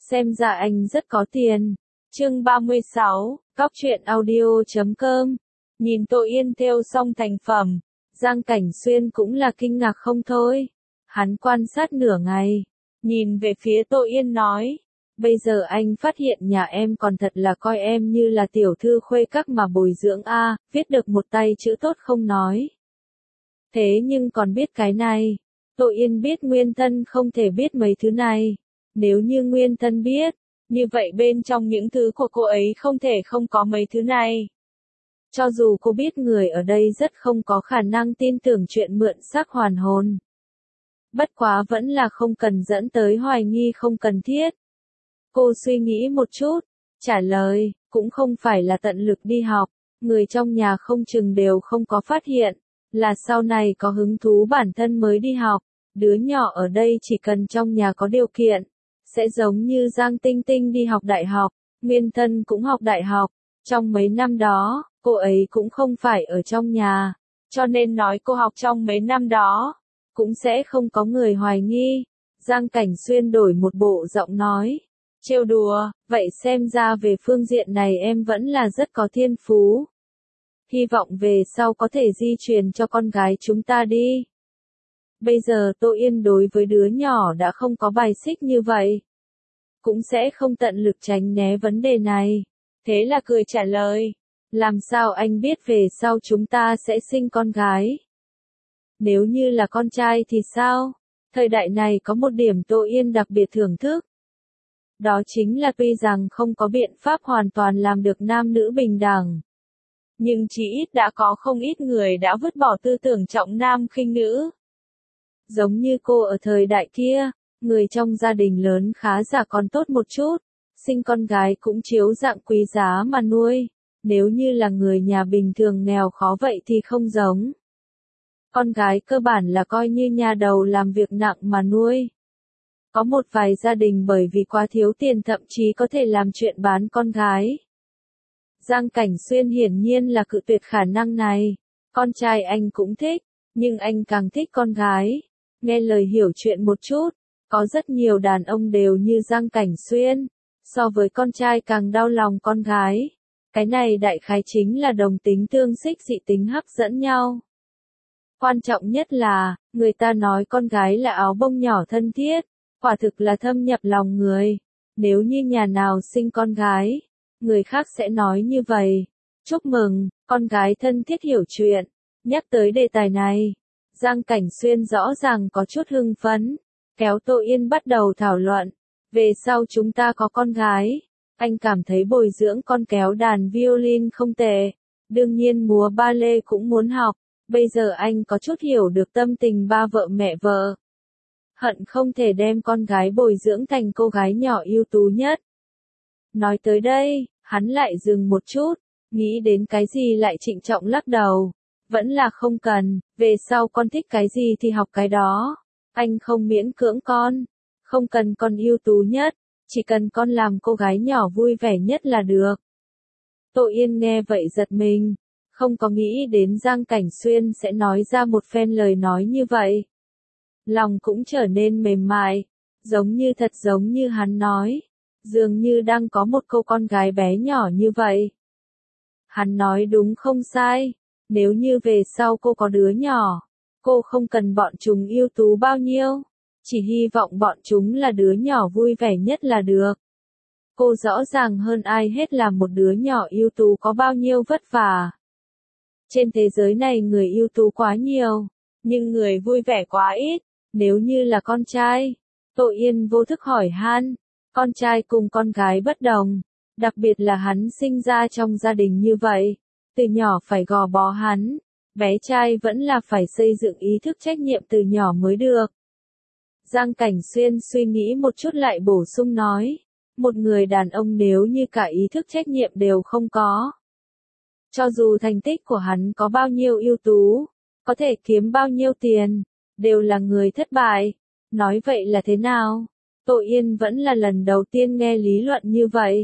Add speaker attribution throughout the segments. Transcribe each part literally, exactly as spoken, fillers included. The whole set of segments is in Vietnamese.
Speaker 1: xem ra anh rất có tiền. Chương ba mươi sáu, Cóc truyện audio chấm com. Nhìn Tô Yên thêu xong thành phẩm, Giang Cảnh Xuyên cũng là kinh ngạc không thôi. Hắn quan sát nửa ngày, nhìn về phía Tô Yên nói, bây giờ anh phát hiện nhà em còn thật là coi em như là tiểu thư khuê các mà bồi dưỡng a, viết được một tay chữ tốt không nói. Thế nhưng còn biết cái này, Tô Yên biết Nguyên Thân không thể biết mấy thứ này. Nếu như Nguyên Thân biết, như vậy bên trong những thứ của cô ấy không thể không có mấy thứ này. Cho dù cô biết người ở đây rất không có khả năng tin tưởng chuyện mượn xác hoàn hồn. Bất quá vẫn là không cần dẫn tới hoài nghi không cần thiết. Cô suy nghĩ một chút, trả lời, cũng không phải là tận lực đi học, người trong nhà không chừng đều không có phát hiện, là sau này có hứng thú bản thân mới đi học, đứa nhỏ ở đây chỉ cần trong nhà có điều kiện, sẽ giống như Giang Tinh Tinh đi học đại học, Nguyên Thân cũng học đại học, trong mấy năm đó, cô ấy cũng không phải ở trong nhà, cho nên nói cô học trong mấy năm đó, cũng sẽ không có người hoài nghi. Giang Cảnh Xuyên đổi một bộ giọng nói, trêu đùa, vậy xem ra về phương diện này em vẫn là rất có thiên phú. Hy vọng về sau có thể di truyền cho con gái chúng ta đi. Bây giờ Tô Yên đối với đứa nhỏ đã không có bài xích như vậy. Cũng sẽ không tận lực tránh né vấn đề này. Thế là cười trả lời. Làm sao anh biết về sau chúng ta sẽ sinh con gái? Nếu như là con trai thì sao? Thời đại này có một điểm Tô Yên đặc biệt thưởng thức. Đó chính là tuy rằng không có biện pháp hoàn toàn làm được nam nữ bình đẳng. Nhưng chỉ ít đã có không ít người đã vứt bỏ tư tưởng trọng nam khinh nữ. Giống như cô ở thời đại kia, người trong gia đình lớn khá giả còn tốt một chút, sinh con gái cũng chiếu dạng quý giá mà nuôi, nếu như là người nhà bình thường nghèo khó vậy thì không giống. Con gái cơ bản là coi như nhà đầu làm việc nặng mà nuôi. Có một vài gia đình bởi vì quá thiếu tiền thậm chí có thể làm chuyện bán con gái. Giang Cảnh Xuyên hiển nhiên là cự tuyệt khả năng này, con trai anh cũng thích, nhưng anh càng thích con gái. Nghe lời hiểu chuyện một chút, có rất nhiều đàn ông đều như Giang Cảnh Xuyên, so với con trai càng đau lòng con gái. Cái này đại khái chính là đồng tính tương xích dị tính hấp dẫn nhau. Quan trọng nhất là, người ta nói con gái là áo bông nhỏ thân thiết, quả thực là thâm nhập lòng người. Nếu như nhà nào sinh con gái, người khác sẽ nói như vậy. Chúc mừng, con gái thân thiết hiểu chuyện. Nhắc tới đề tài này, Giang Cảnh Xuyên rõ ràng có chút hưng phấn, kéo Tô Yên bắt đầu thảo luận. Về sau chúng ta có con gái, anh cảm thấy bồi dưỡng con kéo đàn violin không tệ, đương nhiên múa ba lê cũng muốn học, bây giờ anh có chút hiểu được tâm tình ba vợ mẹ vợ. Hận không thể đem con gái bồi dưỡng thành cô gái nhỏ ưu tú nhất. Nói tới đây, hắn lại dừng một chút, nghĩ đến cái gì lại trịnh trọng lắc đầu. Vẫn là không cần, về sau con thích cái gì thì học cái đó. Anh không miễn cưỡng con, không cần con ưu tú nhất, chỉ cần con làm cô gái nhỏ vui vẻ nhất là được. Tô Yên nghe vậy giật mình, không có nghĩ đến Giang Cảnh Xuyên sẽ nói ra một phen lời nói như vậy. Lòng cũng trở nên mềm mại, giống như thật giống như hắn nói, dường như đang có một cô con gái bé nhỏ như vậy. Hắn nói đúng không sai. Nếu như về sau cô có đứa nhỏ, cô không cần bọn chúng ưu tú bao nhiêu, chỉ hy vọng bọn chúng là đứa nhỏ vui vẻ nhất là được. Cô rõ ràng hơn ai hết là một đứa nhỏ ưu tú có bao nhiêu vất vả. Trên thế giới này người ưu tú quá nhiều, nhưng người vui vẻ quá ít. Nếu như là con trai, Tô Yên vô thức hỏi han, con trai cùng con gái bất đồng, đặc biệt là hắn sinh ra trong gia đình như vậy. Từ nhỏ phải gò bó hắn, bé trai vẫn là phải xây dựng ý thức trách nhiệm từ nhỏ mới được. Giang Cảnh Xuyên suy nghĩ một chút lại bổ sung nói, một người đàn ông nếu như cả ý thức trách nhiệm đều không có. Cho dù thành tích của hắn có bao nhiêu ưu tú, có thể kiếm bao nhiêu tiền, đều là người thất bại. Nói vậy là thế nào? Tô Yên vẫn là lần đầu tiên nghe lý luận như vậy.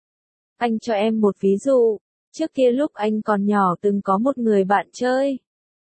Speaker 1: Anh cho em một ví dụ. Trước kia lúc anh còn nhỏ từng có một người bạn chơi.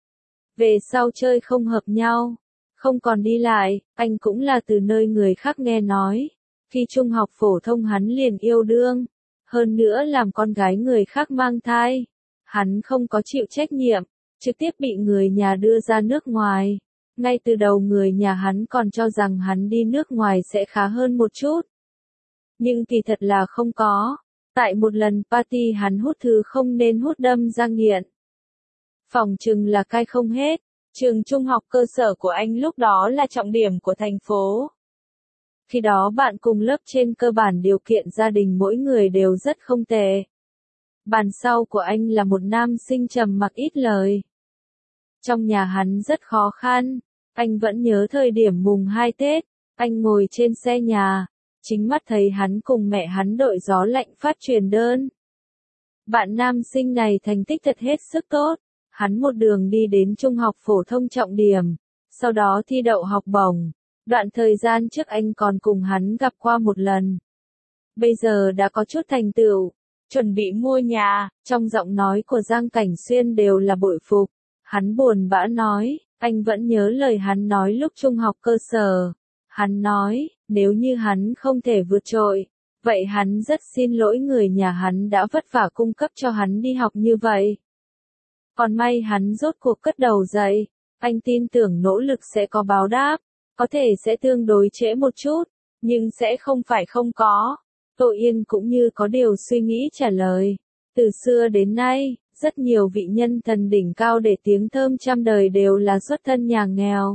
Speaker 1: Về sau chơi không hợp nhau, không còn đi lại, anh cũng là từ nơi người khác nghe nói. Khi trung học phổ thông hắn liền yêu đương, hơn nữa làm con gái người khác mang thai. Hắn không có chịu trách nhiệm, trực tiếp bị người nhà đưa ra nước ngoài. Ngay từ đầu người nhà hắn còn cho rằng hắn đi nước ngoài sẽ khá hơn một chút. Nhưng kỳ thật là không có. Tại một lần party hắn hút thứ không nên hút đâm ra nghiện. Phòng chừng là cai không hết. Trường trung học cơ sở của anh lúc đó là trọng điểm của thành phố. Khi đó bạn cùng lớp trên cơ bản điều kiện gia đình mỗi người đều rất không tệ. Bàn sau của anh là một nam sinh trầm mặc ít lời. Trong nhà hắn rất khó khăn. Anh vẫn nhớ thời điểm mùng hai Tết, anh ngồi trên xe nhà, chính mắt thấy hắn cùng mẹ hắn đội gió lạnh phát truyền đơn. Bạn nam sinh này thành tích thật hết sức tốt, hắn một đường đi đến trung học phổ thông trọng điểm, sau đó thi đậu học bổng. Đoạn thời gian trước anh còn cùng hắn gặp qua một lần. Bây giờ đã có chút thành tựu, chuẩn bị mua nhà, trong giọng nói của Giang Cảnh Xuyên đều là bội phục. Hắn buồn bã nói, anh vẫn nhớ lời hắn nói lúc trung học cơ sở. Hắn nói, nếu như hắn không thể vượt trội, vậy hắn rất xin lỗi người nhà hắn đã vất vả cung cấp cho hắn đi học như vậy. Còn may hắn rốt cuộc cất đầu dậy, anh tin tưởng nỗ lực sẽ có báo đáp, có thể sẽ tương đối trễ một chút, nhưng sẽ không phải không có. Tô Yên cũng như có điều suy nghĩ trả lời. Từ xưa đến nay, rất nhiều vị nhân thần đỉnh cao để tiếng thơm trăm đời đều là xuất thân nhà nghèo.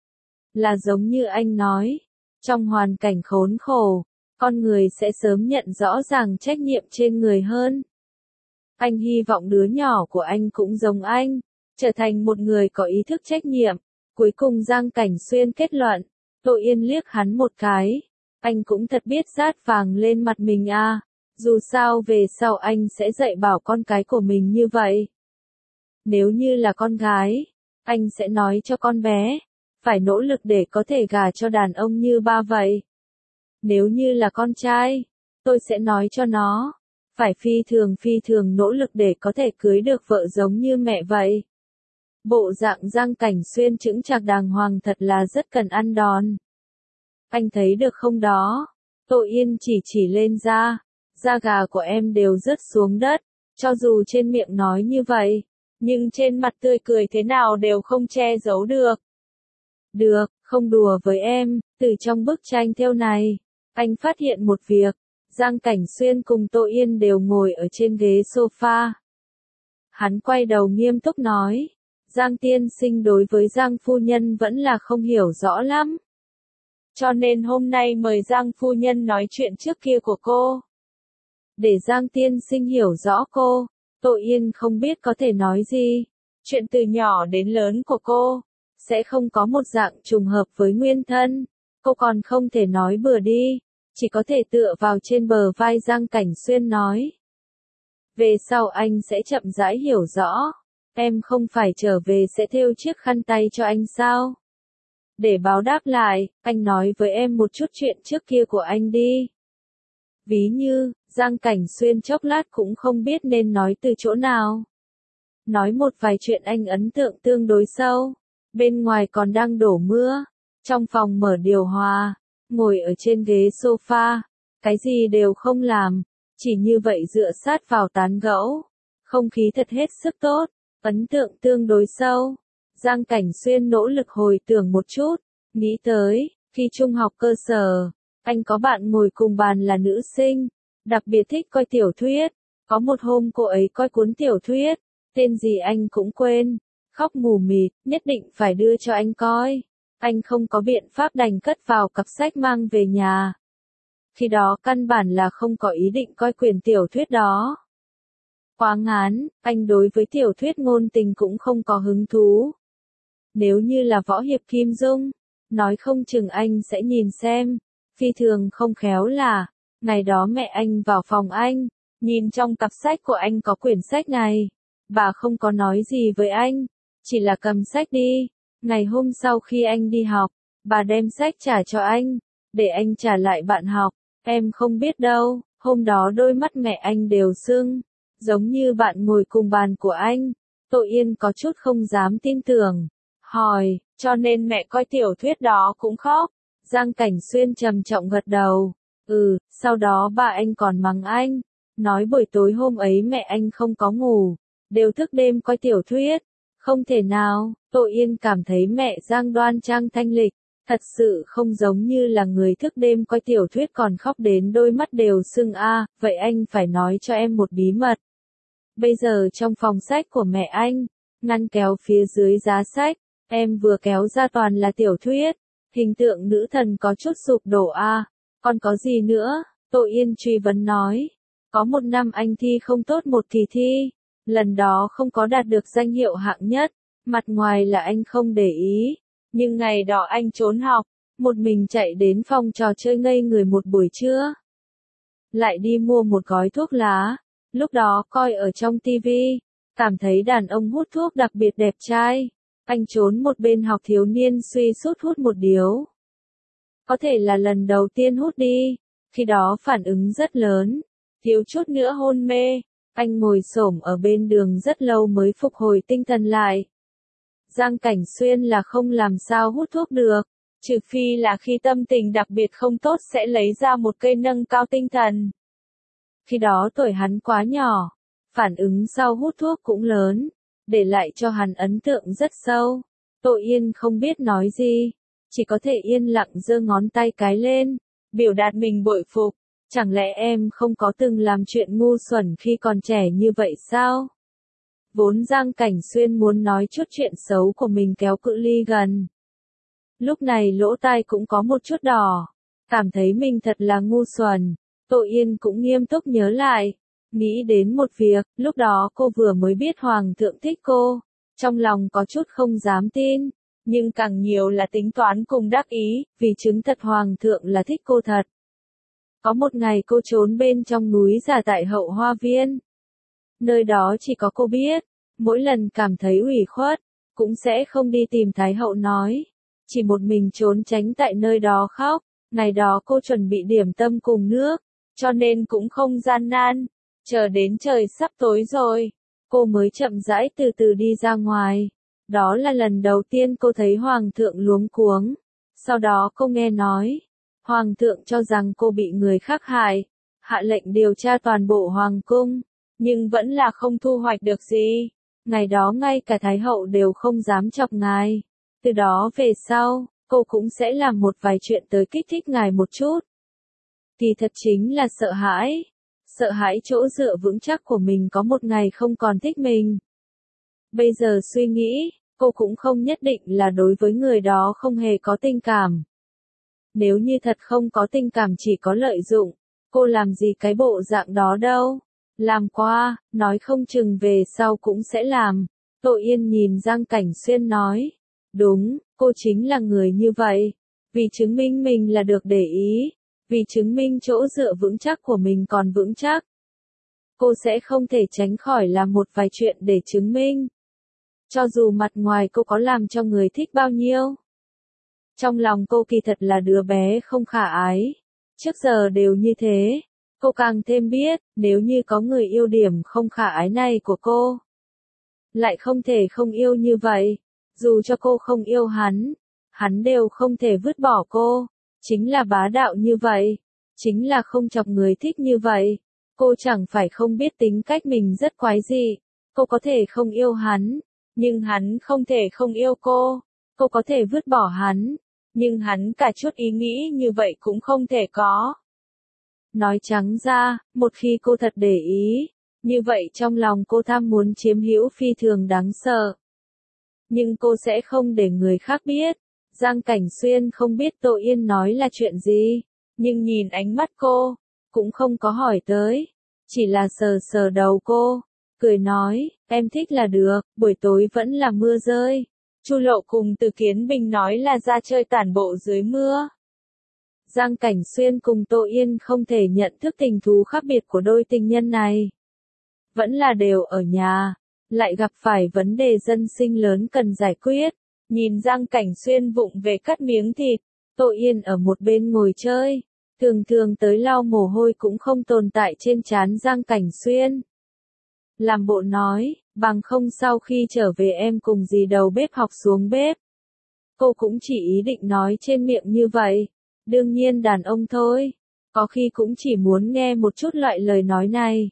Speaker 1: Là giống như anh nói, trong hoàn cảnh khốn khổ, con người sẽ sớm nhận rõ ràng trách nhiệm trên người hơn. Anh hy vọng đứa nhỏ của anh cũng giống anh, trở thành một người có ý thức trách nhiệm. Cuối cùng Giang Cảnh Xuyên kết luận, Tô Yên liếc hắn một cái. Anh cũng thật biết rát vàng lên mặt mình à, dù sao về sau anh sẽ dạy bảo con cái của mình như vậy. Nếu như là con gái, anh sẽ nói cho con bé, phải nỗ lực để có thể gả cho đàn ông như ba vậy. Nếu như là con trai, tôi sẽ nói cho nó, phải phi thường phi thường nỗ lực để có thể cưới được vợ giống như mẹ vậy. Bộ dạng Giang Cảnh Xuyên chững chạc đàng hoàng thật là rất cần ăn đòn. Anh thấy được không đó? Tô Yên chỉ chỉ lên da, da gà của em đều rớt xuống đất, cho dù trên miệng nói như vậy, nhưng trên mặt tươi cười thế nào đều không che giấu được. Được, không đùa với em, từ trong bức tranh thêu này, anh phát hiện một việc, Giang Cảnh Xuyên cùng Tô Yên đều ngồi ở trên ghế sofa. Hắn quay đầu nghiêm túc nói, Giang tiên sinh đối với Giang phu nhân vẫn là không hiểu rõ lắm. Cho nên hôm nay mời Giang phu nhân nói chuyện trước kia của cô. Để Giang tiên sinh hiểu rõ cô, Tô Yên không biết có thể nói gì. Chuyện từ nhỏ đến lớn của cô, sẽ không có một dạng trùng hợp với nguyên thân. Cô còn không thể nói bừa đi, chỉ có thể tựa vào trên bờ vai Giang Cảnh Xuyên nói. Về sau anh sẽ chậm rãi hiểu rõ. Em không phải trở về sẽ thêu chiếc khăn tay cho anh sao? Để báo đáp lại, anh nói với em một chút chuyện trước kia của anh đi. Ví như, Giang Cảnh Xuyên chốc lát cũng không biết nên nói từ chỗ nào. Nói một vài chuyện anh ấn tượng tương đối sâu. Bên ngoài còn đang đổ mưa. Trong phòng mở điều hòa. Ngồi ở trên ghế sofa. Cái gì đều không làm. Chỉ như vậy dựa sát vào tán gẫu. Không khí thật hết sức tốt. Ấn tượng tương đối sâu. Giang Cảnh Xuyên nỗ lực hồi tưởng một chút. Nghĩ tới, khi trung học cơ sở, anh có bạn ngồi cùng bàn là nữ sinh. Đặc biệt thích coi tiểu thuyết. Có một hôm cô ấy coi cuốn tiểu thuyết. Tên gì anh cũng quên. Khóc mù mịt, nhất định phải đưa cho anh coi. Anh không có biện pháp đành cất vào cặp sách mang về nhà. Khi đó căn bản là không có ý định coi quyển tiểu thuyết đó. Quá ngán, anh đối với tiểu thuyết ngôn tình cũng không có hứng thú. Nếu như là võ hiệp Kim Dung, nói không chừng anh sẽ nhìn xem. Phi thường không khéo là, ngày đó mẹ anh vào phòng anh, nhìn trong cặp sách của anh có quyển sách này. Bà không có nói gì với anh, chỉ là cầm sách đi. Ngày hôm sau khi anh đi học, bà đem sách trả cho anh, để anh trả lại bạn học. Em không biết đâu, hôm đó đôi mắt mẹ anh đều sưng, giống như bạn ngồi cùng bàn của anh. Tô Yên có chút không dám tin tưởng. Hỏi, cho nên mẹ coi tiểu thuyết đó cũng khóc. Giang Cảnh Xuyên trầm trọng gật đầu. Ừ, sau đó ba anh còn mắng anh, nói buổi tối hôm ấy mẹ anh không có ngủ, đều thức đêm coi tiểu thuyết. Không thể nào, Tô Yên cảm thấy mẹ Giang đoan trang thanh lịch, thật sự không giống như là người thức đêm coi tiểu thuyết còn khóc đến đôi mắt đều sưng a, vậy anh phải nói cho em một bí mật. Bây giờ trong phòng sách của mẹ anh, ngăn kéo phía dưới giá sách, em vừa kéo ra toàn là tiểu thuyết, hình tượng nữ thần có chút sụp đổ a, còn có gì nữa? Tô Yên truy vấn nói, có một năm anh thi không tốt một kỳ thi, lần đó không có đạt được danh hiệu hạng nhất, mặt ngoài là anh không để ý, nhưng ngày đó anh trốn học, một mình chạy đến phòng trò chơi ngây người một buổi trưa. Lại đi mua một gói thuốc lá, lúc đó coi ở trong tivi, cảm thấy đàn ông hút thuốc đặc biệt đẹp trai, anh trốn một bên học thiếu niên suy sút hút một điếu. Có thể là lần đầu tiên hút đi, khi đó phản ứng rất lớn, thiếu chút nữa hôn mê, anh ngồi xổm ở bên đường rất lâu mới phục hồi tinh thần lại. Giang Cảnh Xuyên là không làm sao hút thuốc được, trừ phi là khi tâm tình đặc biệt không tốt sẽ lấy ra một cây nâng cao tinh thần. Khi đó tuổi hắn quá nhỏ, phản ứng sau hút thuốc cũng lớn, để lại cho hắn ấn tượng rất sâu. Tô Yên không biết nói gì, chỉ có thể yên lặng giơ ngón tay cái lên, biểu đạt mình bội phục. Chẳng lẽ em không có từng làm chuyện ngu xuẩn khi còn trẻ như vậy sao? Vốn Giang Cảnh Xuyên muốn nói chút chuyện xấu của mình kéo cự ly gần. Lúc này lỗ tai cũng có một chút đỏ, cảm thấy mình thật là ngu xuẩn. Tô Yên cũng nghiêm túc nhớ lại, nghĩ đến một việc, lúc đó cô vừa mới biết Hoàng thượng thích cô, trong lòng có chút không dám tin, nhưng càng nhiều là tính toán cùng đắc ý, vì chứng thật Hoàng thượng là thích cô thật. Có một ngày cô trốn bên trong núi giả tại hậu hoa viên. Nơi đó chỉ có cô biết, mỗi lần cảm thấy ủy khuất, cũng sẽ không đi tìm Thái hậu nói, chỉ một mình trốn tránh tại nơi đó khóc. Ngày đó cô chuẩn bị điểm tâm cùng nước, cho nên cũng không gian nan, chờ đến trời sắp tối rồi, cô mới chậm rãi từ từ đi ra ngoài. Đó là lần đầu tiên cô thấy Hoàng thượng luống cuống, sau đó cô nghe nói, Hoàng thượng cho rằng cô bị người khác hại, hạ lệnh điều tra toàn bộ Hoàng cung, nhưng vẫn là không thu hoạch được gì. Ngày đó ngay cả Thái hậu đều không dám chọc ngài. Từ đó về sau, cô cũng sẽ làm một vài chuyện tới kích thích ngài một chút. Kỳ thật chính là sợ hãi. Sợ hãi chỗ dựa vững chắc của mình có một ngày không còn thích mình. Bây giờ suy nghĩ, cô cũng không nhất định là đối với người đó không hề có tình cảm. Nếu như thật không có tình cảm chỉ có lợi dụng, cô làm gì cái bộ dạng đó đâu. Làm qua, nói không chừng về sau cũng sẽ làm. Tô Yên nhìn Giang Cảnh Xuyên nói. Đúng, cô chính là người như vậy. Vì chứng minh mình là được để ý. Vì chứng minh chỗ dựa vững chắc của mình còn vững chắc. Cô sẽ không thể tránh khỏi làm một vài chuyện để chứng minh. Cho dù mặt ngoài cô có làm cho người thích bao nhiêu. Trong lòng cô kỳ thật là đứa bé không khả ái. Trước giờ đều như thế. Cô càng thêm biết, nếu như có người yêu điểm không khả ái này của cô. Lại không thể không yêu như vậy. Dù cho cô không yêu hắn, hắn đều không thể vứt bỏ cô. Chính là bá đạo như vậy. Chính là không chọc người thích như vậy. Cô chẳng phải không biết tính cách mình rất quái dị. Cô có thể không yêu hắn, nhưng hắn không thể không yêu cô. Cô có thể vứt bỏ hắn, nhưng hắn cả chút ý nghĩ như vậy cũng không thể có. Nói trắng ra, một khi cô thật để ý, như vậy trong lòng cô tham muốn chiếm hữu phi thường đáng sợ. Nhưng cô sẽ không để người khác biết. Giang Cảnh Xuyên không biết Tô Yên nói là chuyện gì, nhưng nhìn ánh mắt cô, cũng không có hỏi tới, chỉ là sờ sờ đầu cô, cười nói, em thích là được, buổi tối vẫn là mưa rơi. Chu Lộ cùng Từ Kiến Bình nói là ra chơi tản bộ dưới mưa. Giang Cảnh Xuyên cùng Tô Yên không thể nhận thức tình thú khác biệt của đôi tình nhân này. Vẫn là đều ở nhà, lại gặp phải vấn đề dân sinh lớn cần giải quyết. Nhìn Giang Cảnh Xuyên vụng về cắt miếng thịt, Tô Yên ở một bên ngồi chơi, thường thường tới lau mồ hôi cũng không tồn tại trên trán Giang Cảnh Xuyên. Làm bộ nói, bằng không sau khi trở về em cùng dì đầu bếp học xuống bếp. Cô cũng chỉ ý định nói trên miệng như vậy, đương nhiên đàn ông thôi, Có khi cũng chỉ muốn nghe một chút loại lời nói này.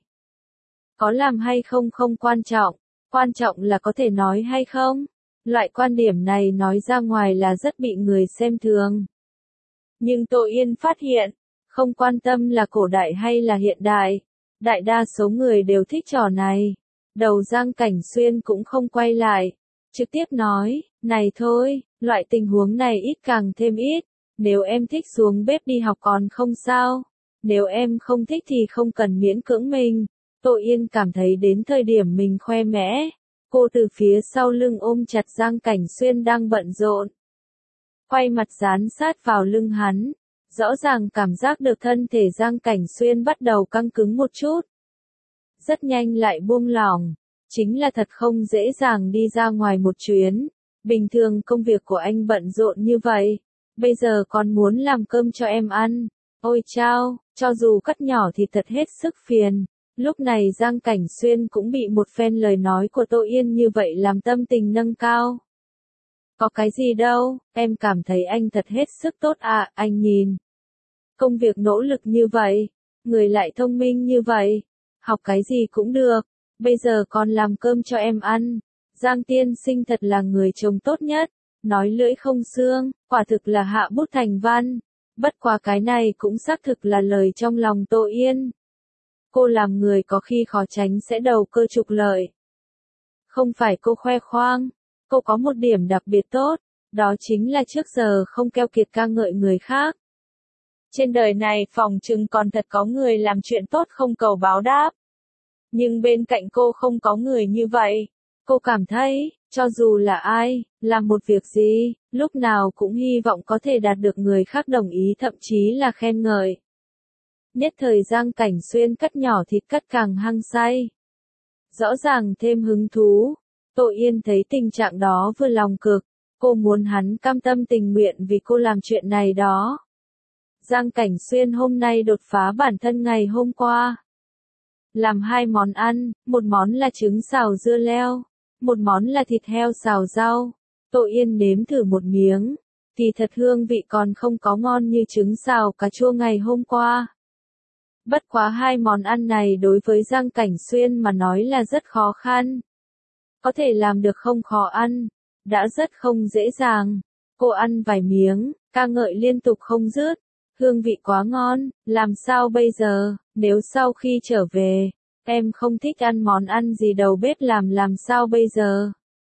Speaker 1: Có làm hay không không quan trọng, quan trọng là có thể nói hay không. Loại quan điểm này nói ra ngoài là rất bị người xem thường. Nhưng Tô Yên phát hiện, không quan tâm là cổ đại hay là hiện đại, đại đa số người đều thích trò này. Đầu Giang Cảnh Xuyên cũng không quay lại, trực tiếp nói, này thôi, loại tình huống này ít càng thêm ít, nếu em thích xuống bếp đi học còn không sao, nếu em không thích thì không cần miễn cưỡng mình. Tô Yên cảm thấy đến thời điểm mình khoe mẽ, cô từ phía sau lưng ôm chặt Giang Cảnh Xuyên đang bận rộn. Quay mặt dán sát vào lưng hắn, rõ ràng cảm giác được thân thể Giang Cảnh Xuyên bắt đầu căng cứng một chút. Rất nhanh lại buông lỏng, chính là thật không dễ dàng đi ra ngoài một chuyến. Bình thường công việc của anh bận rộn như vậy, bây giờ còn muốn làm cơm cho em ăn. Ôi chao, cho dù cắt nhỏ thì thật hết sức phiền. Lúc này Giang Cảnh Xuyên cũng bị một phen lời nói của Tô Yên như vậy làm tâm tình nâng cao. Có cái gì đâu, em cảm thấy anh thật hết sức tốt à, anh nhìn. Công việc nỗ lực như vậy, người lại thông minh như vậy, học cái gì cũng được, bây giờ còn làm cơm cho em ăn. Giang tiên sinh thật là người chồng tốt nhất, nói lưỡi không xương, quả thực là hạ bút thành văn. Bất quá cái này cũng xác thực là lời trong lòng Tô Yên. Cô làm người có khi khó tránh sẽ đầu cơ trục lợi. Không phải cô khoe khoang, cô có một điểm đặc biệt tốt, đó chính là trước giờ không keo kiệt ca ngợi người khác. Trên đời này phòng chừng còn thật có người làm chuyện tốt không cầu báo đáp. Nhưng bên cạnh cô không có người như vậy. Cô cảm thấy, cho dù là ai, làm một việc gì, lúc nào cũng hy vọng có thể đạt được người khác đồng ý thậm chí là khen ngợi. Nhất thời Giang Cảnh Xuyên cắt nhỏ thịt cắt càng hăng say. Rõ ràng thêm hứng thú, Tô Yên thấy tình trạng đó vừa lòng cực, cô muốn hắn cam tâm tình nguyện vì cô làm chuyện này đó. Giang Cảnh Xuyên hôm nay đột phá bản thân ngày hôm qua. Làm hai món ăn, một món là trứng xào dưa leo, một món là thịt heo xào rau. Tô Yên nếm thử một miếng, thì thật hương vị còn không có ngon như trứng xào cà chua ngày hôm qua. Bất quá hai món ăn này đối với Giang Cảnh Xuyên mà nói là rất khó khăn. Có thể làm được không khó ăn, đã rất không dễ dàng. Cô ăn vài miếng, ca ngợi liên tục không dứt. Hương vị quá ngon, làm sao bây giờ, nếu sau khi trở về, em không thích ăn món ăn gì đầu bếp làm làm sao bây giờ?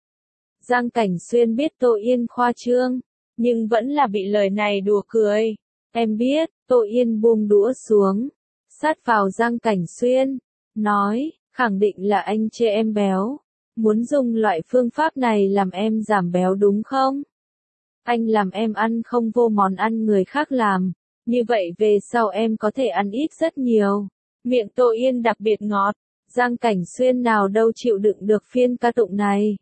Speaker 1: Giang Cảnh Xuyên biết Tô Yên khoa trương, nhưng vẫn là bị lời này đùa cười. Em biết, Tô Yên buông đũa xuống, sát vào Giang Cảnh Xuyên, nói, khẳng định là anh chê em béo, muốn dùng loại phương pháp này làm em giảm béo đúng không? Anh làm em ăn không vô món ăn người khác làm. Như vậy về sau em có thể ăn ít rất nhiều. Miệng Tô Yên đặc biệt ngọt, Giang Cảnh Xuyên nào đâu chịu đựng được phiên ca tụng này.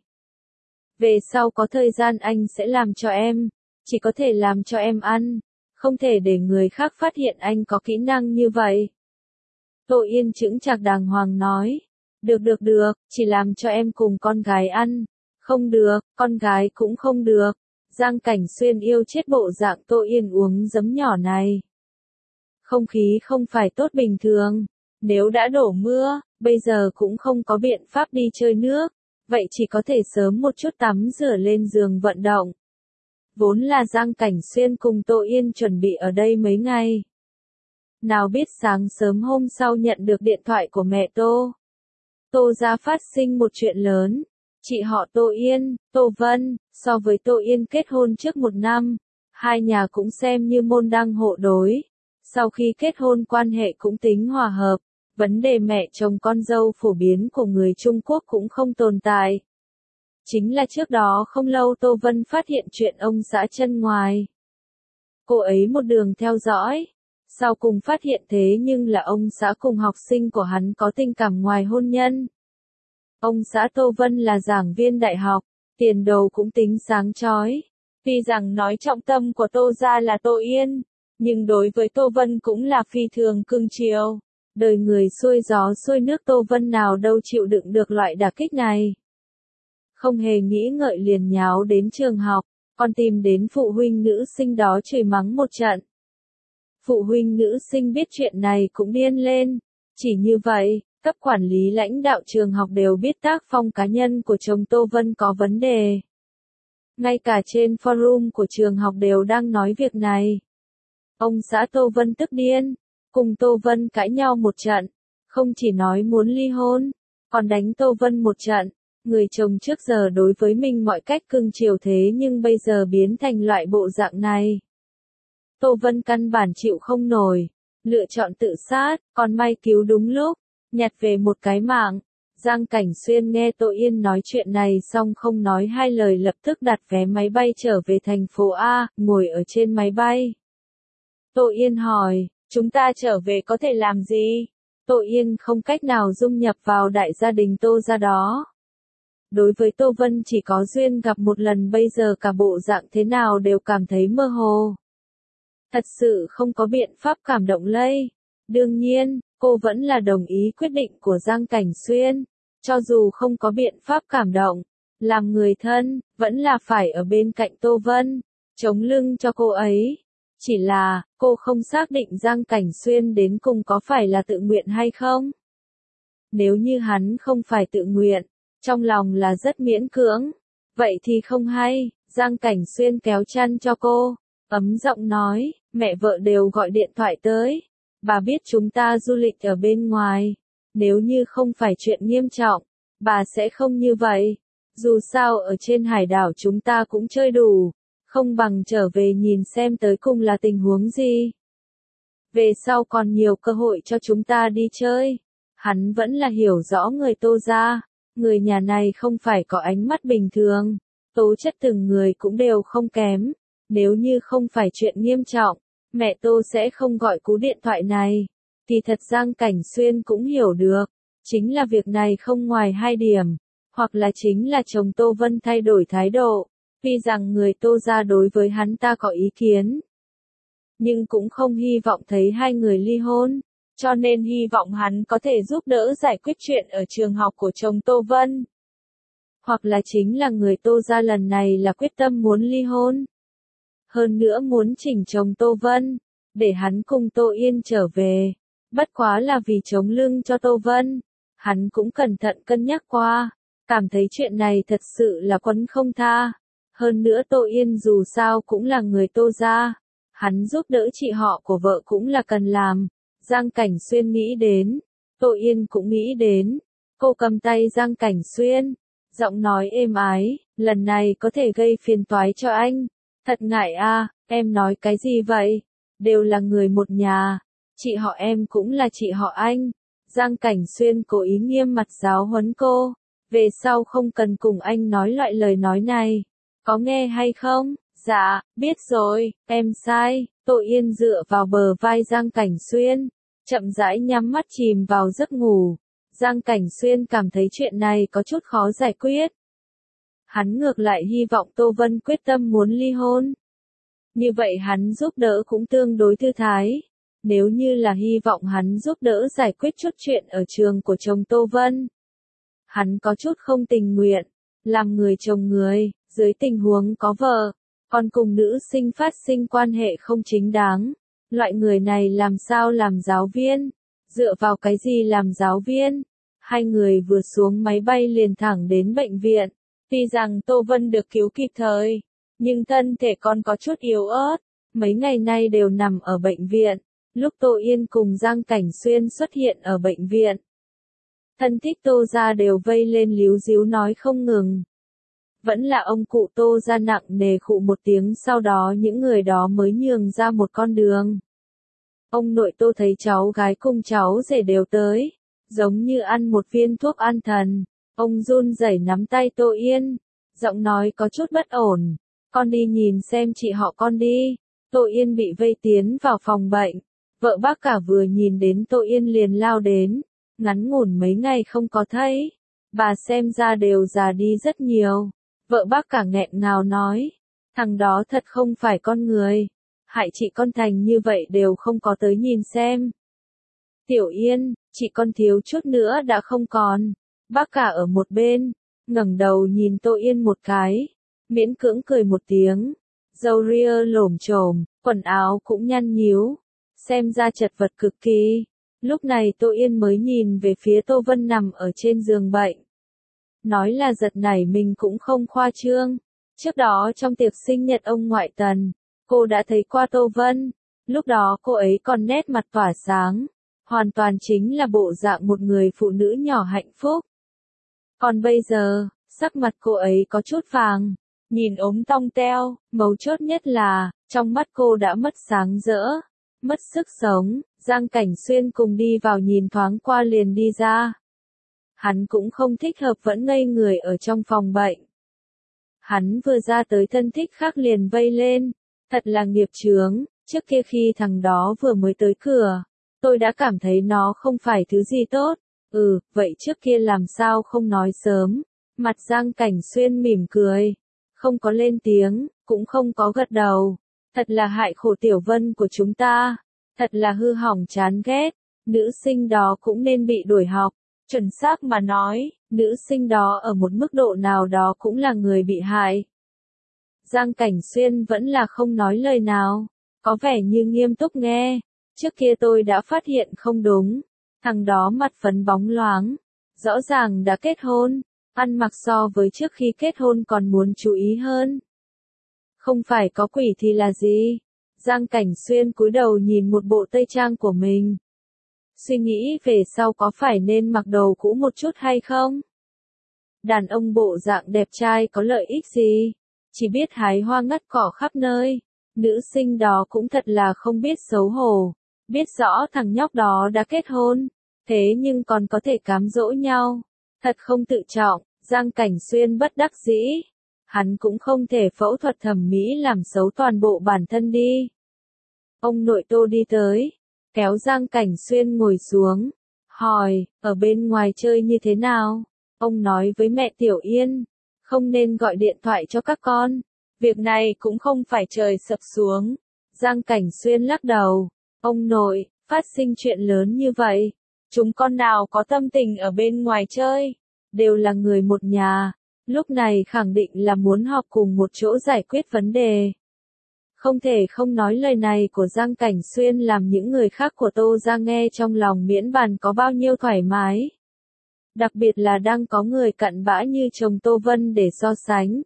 Speaker 1: Về sau có thời gian anh sẽ làm cho em, chỉ có thể làm cho em ăn, không thể để người khác phát hiện anh có kỹ năng như vậy. Tô Yên chững chạc đàng hoàng nói, được được được, chỉ làm cho em cùng con gái ăn, không được, con gái cũng không được. Giang Cảnh Xuyên yêu chết bộ dạng Tô Yên uống giấm nhỏ này. Không khí không phải tốt bình thường, nếu đã đổ mưa, bây giờ cũng không có biện pháp đi chơi nước, vậy chỉ có thể sớm một chút tắm rửa lên giường vận động. Vốn là Giang Cảnh Xuyên cùng Tô Yên chuẩn bị ở đây mấy ngày. Nào biết sáng sớm hôm sau nhận được điện thoại của mẹ Tô. Tô gia phát sinh một chuyện lớn. Chị họ Tô Yên, Tô Vân, so với Tô Yên kết hôn trước một năm, hai nhà cũng xem như môn đăng hộ đối. Sau khi kết hôn quan hệ cũng tính hòa hợp, vấn đề mẹ chồng con dâu phổ biến của người Trung Quốc cũng không tồn tại. Chính là trước đó không lâu Tô Vân phát hiện chuyện ông xã chân ngoài. Cô ấy một đường theo dõi, sau cùng phát hiện thế nhưng là ông xã cùng học sinh của hắn có tình cảm ngoài hôn nhân. Ông xã Tô Vân là giảng viên đại học, tiền đồ cũng tính sáng chói. Tuy rằng nói trọng tâm của Tô gia là Tô Yên, nhưng đối với Tô Vân cũng là phi thường cưng chiều. Đời người xuôi gió xuôi nước Tô Vân nào đâu chịu đựng được loại đả kích này. Không hề nghĩ ngợi liền nháo đến trường học, còn tìm đến phụ huynh nữ sinh đó chửi mắng một trận. Phụ huynh nữ sinh biết chuyện này cũng điên lên. Chỉ như vậy, cấp quản lý lãnh đạo trường học đều biết tác phong cá nhân của chồng Tô Vân có vấn đề. Ngay cả trên forum của trường học đều đang nói việc này. Ông xã Tô Vân tức điên, cùng Tô Vân cãi nhau một trận, không chỉ nói muốn ly hôn, còn đánh Tô Vân một trận. Người chồng trước giờ đối với mình mọi cách cưng chiều thế nhưng bây giờ biến thành loại bộ dạng này. Tô Vân căn bản chịu không nổi, lựa chọn tự sát, còn may cứu đúng lúc, nhặt về một cái mạng. Giang Cảnh Xuyên nghe Tô Yên nói chuyện này xong không nói hai lời lập tức đặt vé máy bay trở về thành phố A, ngồi ở trên máy bay. Tô Yên hỏi, chúng ta trở về có thể làm gì? Tô Yên không cách nào dung nhập vào đại gia đình Tô gia đó. Đối với Tô Vân chỉ có duyên gặp một lần bây giờ cả bộ dạng thế nào đều cảm thấy mơ hồ. Thật sự không có biện pháp cảm động lây. Đương nhiên, cô vẫn là đồng ý quyết định của Giang Cảnh Xuyên. Cho dù không có biện pháp cảm động, làm người thân, vẫn là phải ở bên cạnh Tô Vân, chống lưng cho cô ấy. Chỉ là, cô không xác định Giang Cảnh Xuyên đến cùng có phải là tự nguyện hay không. Nếu như hắn không phải tự nguyện, trong lòng là rất miễn cưỡng, vậy thì không hay. Giang Cảnh Xuyên kéo chăn cho cô, ấm giọng nói, mẹ vợ đều gọi điện thoại tới. Bà biết chúng ta du lịch ở bên ngoài. Nếu như không phải chuyện nghiêm trọng, bà sẽ không như vậy. Dù sao ở trên hải đảo chúng ta cũng chơi đủ, không bằng trở về nhìn xem tới cùng là tình huống gì. Về sau còn nhiều cơ hội cho chúng ta đi chơi. Hắn vẫn là hiểu rõ người Tô gia, người nhà này không phải có ánh mắt bình thường, tố chất từng người cũng đều không kém. Nếu như không phải chuyện nghiêm trọng, mẹ Tô sẽ không gọi cú điện thoại này. Thì thật Giang Cảnh Xuyên cũng hiểu được, chính là việc này không ngoài hai điểm, hoặc là chính là chồng Tô Vân thay đổi thái độ, vì rằng người Tô gia đối với hắn ta có ý kiến. Nhưng cũng không hy vọng thấy hai người ly hôn, cho nên hy vọng hắn có thể giúp đỡ giải quyết chuyện ở trường học của chồng Tô Vân. Hoặc là chính là người Tô gia lần này là quyết tâm muốn ly hôn. Hơn nữa muốn chỉnh chồng Tô Vân, để hắn cùng Tô Yên trở về. Bất quá là vì chống lưng cho Tô Vân, hắn cũng cẩn thận cân nhắc qua, cảm thấy chuyện này thật sự là quấn không tha. Hơn nữa Tô Yên dù sao cũng là người Tô gia, hắn giúp đỡ chị họ của vợ cũng là cần làm. Giang Cảnh Xuyên nghĩ đến, Tô Yên cũng nghĩ đến, cô cầm tay Giang Cảnh Xuyên, giọng nói êm ái, lần này có thể gây phiền toái cho anh. Thật ngại a, em nói cái gì vậy? Đều là người một nhà. Chị họ em cũng là chị họ anh. Giang Cảnh Xuyên cố ý nghiêm mặt giáo huấn cô. Về sau không cần cùng anh nói loại lời nói này. Có nghe hay không? Dạ, biết rồi, em sai. Tô Yên dựa vào bờ vai Giang Cảnh Xuyên, chậm rãi nhắm mắt chìm vào giấc ngủ. Giang Cảnh Xuyên cảm thấy chuyện này có chút khó giải quyết. Hắn ngược lại hy vọng Tô Vân quyết tâm muốn ly hôn. Như vậy hắn giúp đỡ cũng tương đối thư thái. Nếu như là hy vọng hắn giúp đỡ giải quyết chút chuyện ở trường của chồng Tô Vân, hắn có chút không tình nguyện. Làm người chồng người, dưới tình huống có vợ, còn cùng nữ sinh phát sinh quan hệ không chính đáng. Loại người này làm sao làm giáo viên? Dựa vào cái gì làm giáo viên? Hai người vừa xuống máy bay liền thẳng đến bệnh viện. Tuy rằng Tô Vân được cứu kịp thời, nhưng thân thể còn có chút yếu ớt, mấy ngày nay đều nằm ở bệnh viện. Lúc Tô Yên cùng Giang Cảnh Xuyên xuất hiện ở bệnh viện, thân thích Tô gia đều vây lên líu díu nói không ngừng. Vẫn là ông cụ Tô gia nặng nề khụ một tiếng, sau đó những người đó mới nhường ra một con đường. Ông nội Tô thấy cháu gái cùng cháu rể đều tới, giống như ăn một viên thuốc an thần. Ông run rẩy nắm tay Tô Yên, giọng nói có chút bất ổn. Con đi nhìn xem chị họ con đi. Tô Yên bị vây tiến vào phòng bệnh. Vợ bác cả vừa nhìn đến Tô Yên liền lao đến. Ngắn ngủn mấy ngày không có thấy, bà xem ra đều già đi rất nhiều. Vợ bác cả nghẹn ngào nói, thằng đó thật không phải con người. Hại chị con thành như vậy đều không có tới nhìn xem. Tiểu Yên, chị con thiếu chút nữa đã không còn. Bác cả ở một bên, ngẩng đầu nhìn Tô Yên một cái, miễn cưỡng cười một tiếng, râu ria lổm chổm, quần áo cũng nhăn nhíu, xem ra chật vật cực kỳ. Lúc này Tô Yên mới nhìn về phía Tô Vân nằm ở trên giường bệnh. Nói là giật nảy mình cũng không khoa trương. Trước đó trong tiệc sinh nhật ông ngoại Tần, cô đã thấy qua Tô Vân. Lúc đó cô ấy còn nét mặt tỏa sáng. Hoàn toàn chính là bộ dạng một người phụ nữ nhỏ hạnh phúc. Còn bây giờ, sắc mặt cô ấy có chút vàng. Nhìn ốm tong teo, mấu chốt nhất là, trong mắt cô đã mất sáng rỡ, mất sức sống. Giang Cảnh Xuyên cùng đi vào nhìn thoáng qua liền đi ra. Hắn cũng không thích hợp vẫn ngây người ở trong phòng bệnh. Hắn vừa ra tới thân thích khác liền vây lên. Thật là nghiệp chướng, trước kia khi thằng đó vừa mới tới cửa, tôi đã cảm thấy nó không phải thứ gì tốt. Ừ, vậy trước kia làm sao không nói sớm. Mặt Giang Cảnh Xuyên mỉm cười. Không có lên tiếng, cũng không có gật đầu. Thật là hại khổ Tiểu Vân của chúng ta. Thật là hư hỏng chán ghét. Nữ sinh đó cũng nên bị đuổi học. Chuẩn xác mà nói, nữ sinh đó ở một mức độ nào đó cũng là người bị hại. Giang Cảnh Xuyên vẫn là không nói lời nào. Có vẻ như nghiêm túc nghe. Trước kia tôi đã phát hiện không đúng. Thằng đó mặt phấn bóng loáng. Rõ ràng đã kết hôn. Ăn mặc so với trước khi kết hôn còn muốn chú ý hơn. Không phải có quỷ thì là gì? Giang Cảnh Xuyên cúi đầu nhìn một bộ tây trang của mình. Suy nghĩ về sau có phải nên mặc đồ cũ một chút hay không? Đàn ông bộ dạng đẹp trai có lợi ích gì? Chỉ biết hái hoa ngắt cỏ khắp nơi. Nữ sinh đó cũng thật là không biết xấu hổ. Biết rõ thằng nhóc đó đã kết hôn. Thế nhưng còn có thể cám dỗ nhau. Thật không tự trọng. Giang Cảnh Xuyên bất đắc dĩ. Hắn cũng không thể phẫu thuật thẩm mỹ làm xấu toàn bộ bản thân đi. Ông nội Tô đi tới. Kéo Giang Cảnh Xuyên ngồi xuống. Hỏi, ở bên ngoài chơi như thế nào? Ông nói với mẹ Tiểu Yên. Không nên gọi điện thoại cho các con. Việc này cũng không phải trời sập xuống. Giang Cảnh Xuyên lắc đầu. Ông nội, phát sinh chuyện lớn như vậy. Chúng con nào có tâm tình ở bên ngoài chơi. Đều là người một nhà. Lúc này khẳng định là muốn họp cùng một chỗ giải quyết vấn đề. Không thể không nói lời này của Giang Cảnh Xuyên làm những người khác của Tô ra nghe trong lòng miễn bàn có bao nhiêu thoải mái. Đặc biệt là đang có người cặn bã như chồng Tô Vân để so sánh.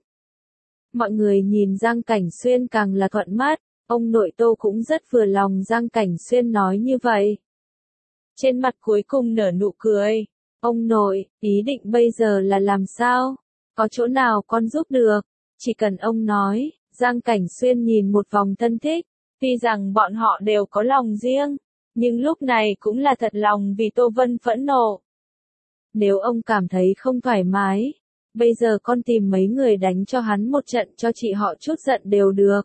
Speaker 1: Mọi người nhìn Giang Cảnh Xuyên càng là thuận mắt, ông nội Tô cũng rất vừa lòng Giang Cảnh Xuyên nói như vậy. Trên mặt cuối cùng nở nụ cười. Ông nội, ý định bây giờ là làm sao? Có chỗ nào con giúp được? Chỉ cần ông nói. Giang Cảnh Xuyên nhìn một vòng thân thích. Tuy rằng bọn họ đều có lòng riêng. Nhưng lúc này cũng là thật lòng vì Tô Vân phẫn nộ. Nếu ông cảm thấy không thoải mái. Bây giờ con tìm mấy người đánh cho hắn một trận cho chị họ chút giận đều được.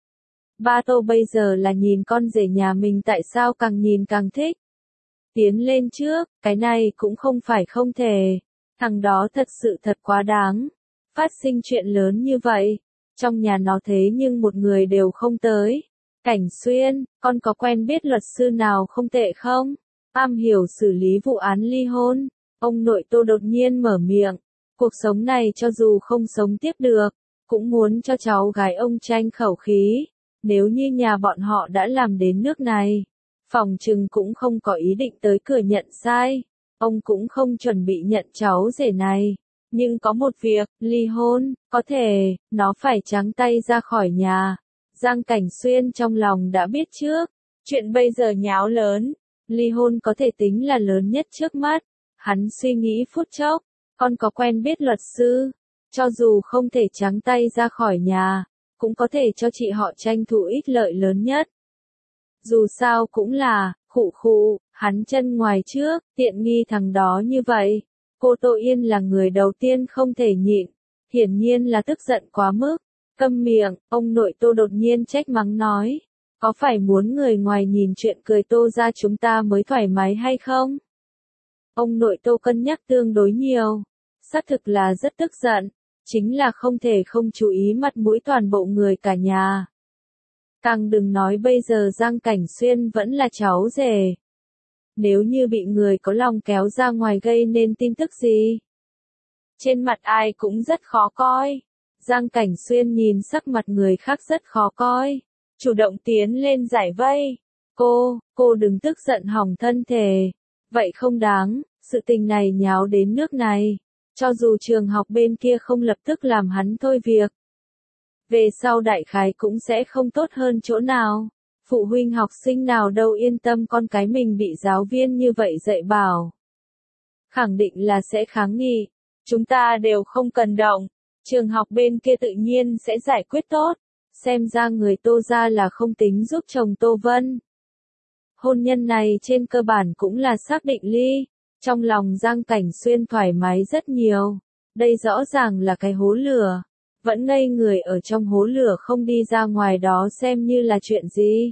Speaker 1: Ba Tô bây giờ là nhìn con rể nhà mình tại sao càng nhìn càng thích. Tiến lên trước, cái này cũng không phải không thể. Thằng đó thật sự thật quá đáng. Phát sinh chuyện lớn như vậy. Trong nhà nó thế nhưng một người đều không tới. Cảnh Xuyên, con có quen biết luật sư nào không tệ không? Am hiểu xử lý vụ án ly hôn. Ông nội Tô đột nhiên mở miệng. Cuộc sống này cho dù không sống tiếp được, cũng muốn cho cháu gái ông tranh khẩu khí. Nếu như nhà bọn họ đã làm đến nước này, phòng trừng cũng không có ý định tới cửa nhận sai. Ông cũng không chuẩn bị nhận cháu rể này. Nhưng có một việc, ly hôn, có thể, nó phải trắng tay ra khỏi nhà. Giang Cảnh Xuyên trong lòng đã biết trước. Chuyện bây giờ nháo lớn. Ly hôn có thể tính là lớn nhất trước mắt. Hắn suy nghĩ phút chốc. Con có quen biết luật sư. Cho dù không thể trắng tay ra khỏi nhà, cũng có thể cho chị họ tranh thủ ích lợi lớn nhất. Dù sao cũng là, khụ khụ, hắn chân ngoài trước, tiện nghi thằng đó như vậy. Cô Tô Yên là người đầu tiên không thể nhịn. Hiển nhiên là tức giận quá mức. Câm miệng, ông nội Tô đột nhiên trách mắng nói. Có phải muốn người ngoài nhìn chuyện cười Tô ra chúng ta mới thoải mái hay không? Ông nội Tô cân nhắc tương đối nhiều. Xác thực là rất tức giận. Chính là không thể không chú ý mặt mũi toàn bộ người cả nhà. Càng đừng nói bây giờ Giang Cảnh Xuyên vẫn là cháu rể. Nếu như bị người có lòng kéo ra ngoài gây nên tin tức gì? Trên mặt ai cũng rất khó coi. Giang Cảnh Xuyên nhìn sắc mặt người khác rất khó coi. Chủ động tiến lên giải vây. Cô, cô đừng tức giận hỏng thân thể. Vậy không đáng, sự tình này nháo đến nước này. Cho dù trường học bên kia không lập tức làm hắn thôi việc. Về sau đại khái cũng sẽ không tốt hơn chỗ nào. Phụ huynh học sinh nào đâu yên tâm con cái mình bị giáo viên như vậy dạy bảo. Khẳng định là sẽ kháng nghị. Chúng ta đều không cần động. Trường học bên kia tự nhiên sẽ giải quyết tốt. Xem ra người Tô gia là không tính giúp chồng Tô Vân. Hôn nhân này trên cơ bản cũng là xác định ly. Trong lòng Giang Cảnh Xuyên thoải mái rất nhiều. Đây rõ ràng là cái hố lửa. Vẫn ngây người ở trong hố lửa không đi ra ngoài đó xem như là chuyện gì.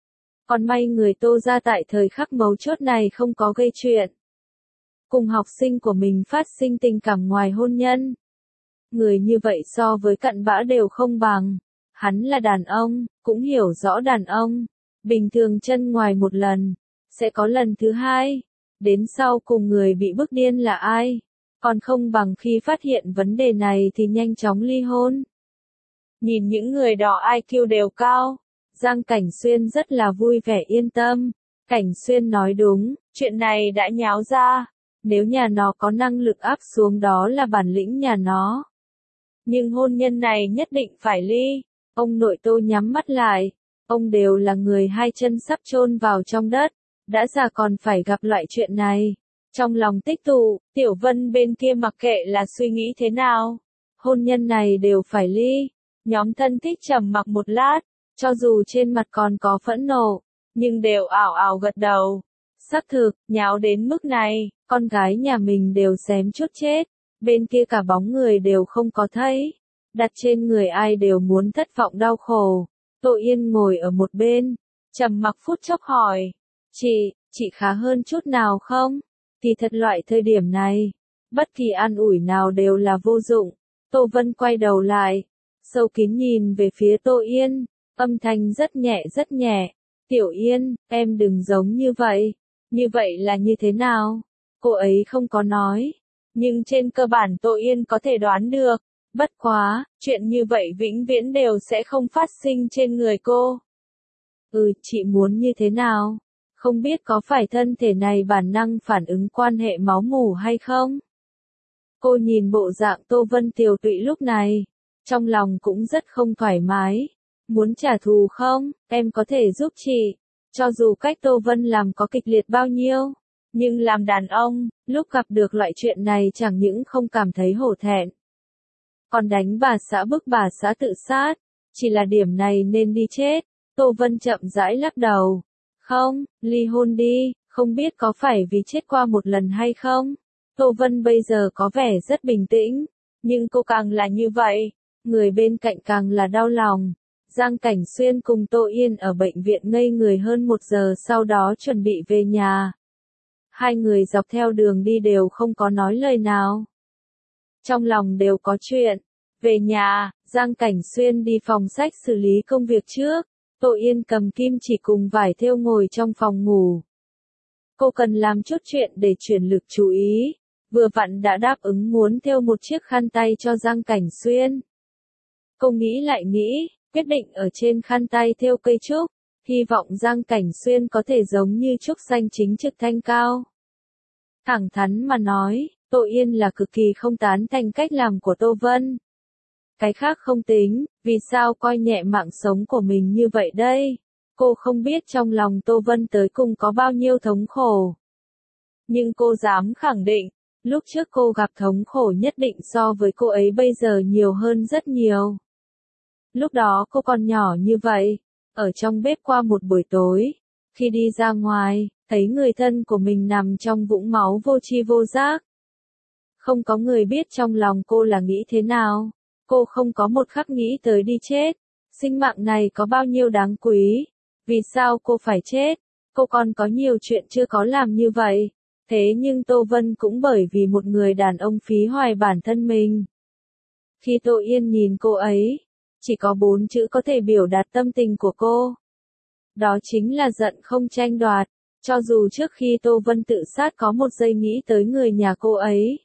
Speaker 1: Còn may người Tô gia tại thời khắc mấu chốt này không có gây chuyện. Cùng học sinh của mình phát sinh tình cảm ngoài hôn nhân. Người như vậy so với cặn bã đều không bằng. Hắn là đàn ông, cũng hiểu rõ đàn ông. Bình thường chân ngoài một lần, sẽ có lần thứ hai. Đến sau cùng người bị bức điên là ai? Còn không bằng khi phát hiện vấn đề này thì nhanh chóng ly hôn. Nhìn những người đó i kiu đều cao. Giang Cảnh Xuyên rất là vui vẻ yên tâm. Cảnh Xuyên nói đúng, chuyện này đã nháo ra. Nếu nhà nó có năng lực áp xuống đó là bản lĩnh nhà nó. Nhưng hôn nhân này nhất định phải ly. Ông nội Tô nhắm mắt lại. Ông đều là người hai chân sắp chôn vào trong đất. Đã già còn phải gặp loại chuyện này. Trong lòng tích tụ, Tiểu Vân bên kia mặc kệ là suy nghĩ thế nào. Hôn nhân này đều phải ly. Nhóm thân thích trầm mặc một lát. Cho dù trên mặt còn có phẫn nộ, nhưng đều ảo ảo gật đầu. Xác thực, nháo đến mức này, con gái nhà mình đều xém chút chết. Bên kia cả bóng người đều không có thấy. Đặt trên người ai đều muốn thất vọng đau khổ. Tô Yên ngồi ở một bên, trầm mặc phút chốc hỏi. Chị, chị khá hơn chút nào không? Thì thật loại thời điểm này, bất kỳ an ủi nào đều là vô dụng. Tô Vân quay đầu lại, sâu kín nhìn về phía Tô Yên, âm thanh rất nhẹ rất nhẹ. Tiểu Yên, em đừng giống như vậy. Như vậy là như thế nào? Cô ấy không có nói. Nhưng trên cơ bản Tô Yên có thể đoán được. Bất quá, chuyện như vậy vĩnh viễn đều sẽ không phát sinh trên người cô. Ừ, chị muốn như thế nào? Không biết có phải thân thể này bản năng phản ứng quan hệ máu mủ hay không? Cô nhìn bộ dạng Tô Vân tiều tụy lúc này. Trong lòng cũng rất không thoải mái. Muốn trả thù không? Em có thể giúp chị. Cho dù cách Tô Vân làm có kịch liệt bao nhiêu. Nhưng làm đàn ông, lúc gặp được loại chuyện này chẳng những không cảm thấy hổ thẹn. Còn đánh bà xã bức bà xã tự sát. Chỉ là điểm này nên đi chết. Tô Vân chậm rãi lắc đầu. Không, ly hôn đi, không biết có phải vì chết qua một lần hay không? Tô Vân bây giờ có vẻ rất bình tĩnh. Nhưng cô càng là như vậy. Người bên cạnh càng là đau lòng. Giang Cảnh Xuyên cùng Tô Yên ở bệnh viện ngây người hơn một giờ sau đó chuẩn bị về nhà. Hai người dọc theo đường đi đều không có nói lời nào. Trong lòng đều có chuyện. Về nhà, Giang Cảnh Xuyên đi phòng sách xử lý công việc trước. Tô Yên cầm kim chỉ cùng vải thêu ngồi trong phòng ngủ. Cô cần làm chút chuyện để chuyển lực chú ý. Vừa vặn đã đáp ứng muốn thêu một chiếc khăn tay cho Giang Cảnh Xuyên. Cô nghĩ lại nghĩ, quyết định ở trên khăn tay thêu cây trúc. Hy vọng Giang Cảnh Xuyên có thể giống như trúc xanh chính trực thanh cao. Thẳng thắn mà nói, Tô Yên là cực kỳ không tán thành cách làm của Tô Vân. Cái khác không tính, vì sao coi nhẹ mạng sống của mình như vậy đây? Cô không biết trong lòng Tô Vân tới cùng có bao nhiêu thống khổ. Nhưng cô dám khẳng định, lúc trước cô gặp thống khổ nhất định so với cô ấy bây giờ nhiều hơn rất nhiều. Lúc đó cô còn nhỏ như vậy, ở trong bếp qua một buổi tối. Khi đi ra ngoài, thấy người thân của mình nằm trong vũng máu vô tri vô giác. Không có người biết trong lòng cô là nghĩ thế nào. Cô không có một khắc nghĩ tới đi chết. Sinh mạng này có bao nhiêu đáng quý. Vì sao cô phải chết? Cô còn có nhiều chuyện chưa có làm như vậy. Thế nhưng Tô Vân cũng bởi vì một người đàn ông phí hoài bản thân mình. Khi Tô Yên nhìn cô ấy, chỉ có bốn chữ có thể biểu đạt tâm tình của cô. Đó chính là giận không tranh đoạt. Cho dù trước khi Tô Vân tự sát có một giây nghĩ tới người nhà cô ấy.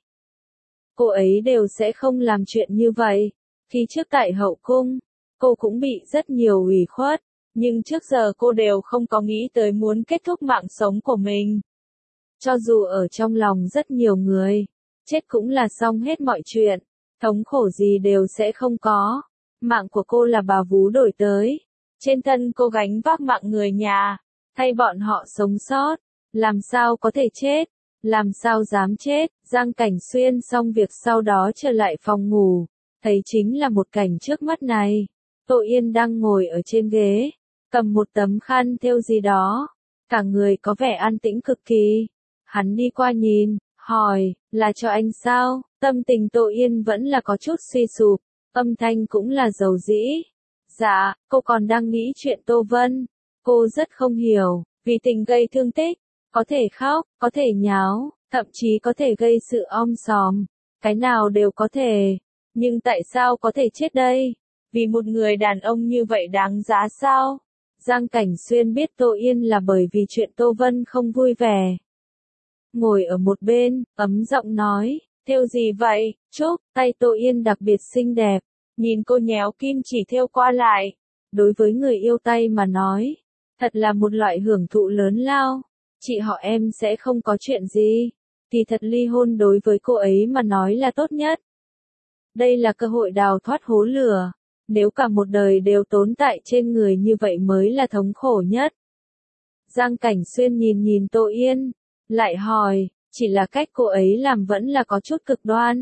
Speaker 1: Cô ấy đều sẽ không làm chuyện như vậy. Khi trước tại hậu cung, cô cũng bị rất nhiều ủy khuất. Nhưng trước giờ cô đều không có nghĩ tới muốn kết thúc mạng sống của mình. Cho dù ở trong lòng rất nhiều người, chết cũng là xong hết mọi chuyện, thống khổ gì đều sẽ không có. Mạng của cô là bà vú đổi tới. Trên thân cô gánh vác mạng người nhà, thay bọn họ sống sót. Làm sao có thể chết? Làm sao dám chết? Giang Cảnh Xuyên xong việc sau đó trở lại phòng ngủ, thấy chính là một cảnh trước mắt này. Tô Yên đang ngồi ở trên ghế, cầm một tấm khăn thêu gì đó, cả người có vẻ an tĩnh cực kỳ. Hắn đi qua nhìn, hỏi, là cho anh sao? Tâm tình Tô Yên vẫn là có chút suy sụp, âm thanh cũng là dầu dĩ. Dạ, cô còn đang nghĩ chuyện Tô Vân. Cô rất không hiểu, vì tình gây thương tích, có thể khóc, có thể nháo, thậm chí có thể gây sự om sòm, cái nào đều có thể. Nhưng tại sao có thể chết đây? Vì một người đàn ông như vậy đáng giá sao? Giang Cảnh Xuyên biết Tô Yên là bởi vì chuyện Tô Vân không vui vẻ. Ngồi ở một bên, ấm giọng nói, thêu gì vậy, Trúc? Tay Tô Yên đặc biệt xinh đẹp, nhìn cô nhéo kim chỉ thêu qua lại. Đối với người yêu tay mà nói, thật là một loại hưởng thụ lớn lao. Chị họ em sẽ không có chuyện gì. Thì thật ly hôn đối với cô ấy mà nói là tốt nhất. Đây là cơ hội đào thoát hố lửa. Nếu cả một đời đều tồn tại trên người như vậy mới là thống khổ nhất. Giang Cảnh Xuyên nhìn nhìn Tô Yên, lại hỏi, chỉ là cách cô ấy làm vẫn là có chút cực đoan.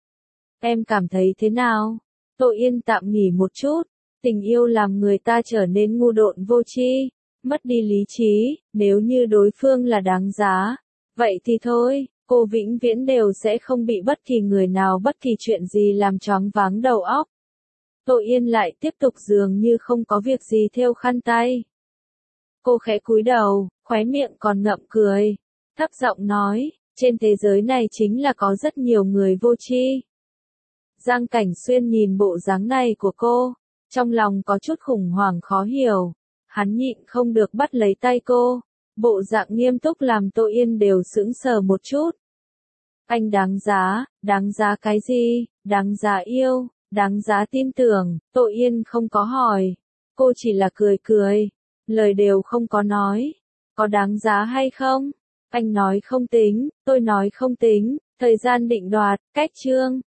Speaker 1: Em cảm thấy thế nào? Tô Yên tạm nghỉ một chút, tình yêu làm người ta trở nên ngu độn vô tri, mất đi lý trí, nếu như đối phương là đáng giá, vậy thì thôi, cô vĩnh viễn đều sẽ không bị bất kỳ người nào bất kỳ chuyện gì làm choáng váng đầu óc. Tô Yên lại tiếp tục dường như không có việc gì thêu khăn tay. Cô khẽ cúi đầu, khóe miệng còn ngậm cười, thấp giọng nói, trên thế giới này chính là có rất nhiều người vô tri. Giang Cảnh Xuyên nhìn bộ dáng này của cô, trong lòng có chút khủng hoảng khó hiểu. Hắn nhịn không được bắt lấy tay cô, bộ dạng nghiêm túc làm Tô Yên đều sững sờ một chút. Anh đáng giá, đáng giá cái gì? Đáng giá yêu, đáng giá tin tưởng. Tô Yên không có hỏi, cô chỉ là cười cười, lời đều không có nói. Có đáng giá hay không? Anh nói không tính, tôi nói không tính, thời gian định đoạt, cách chương.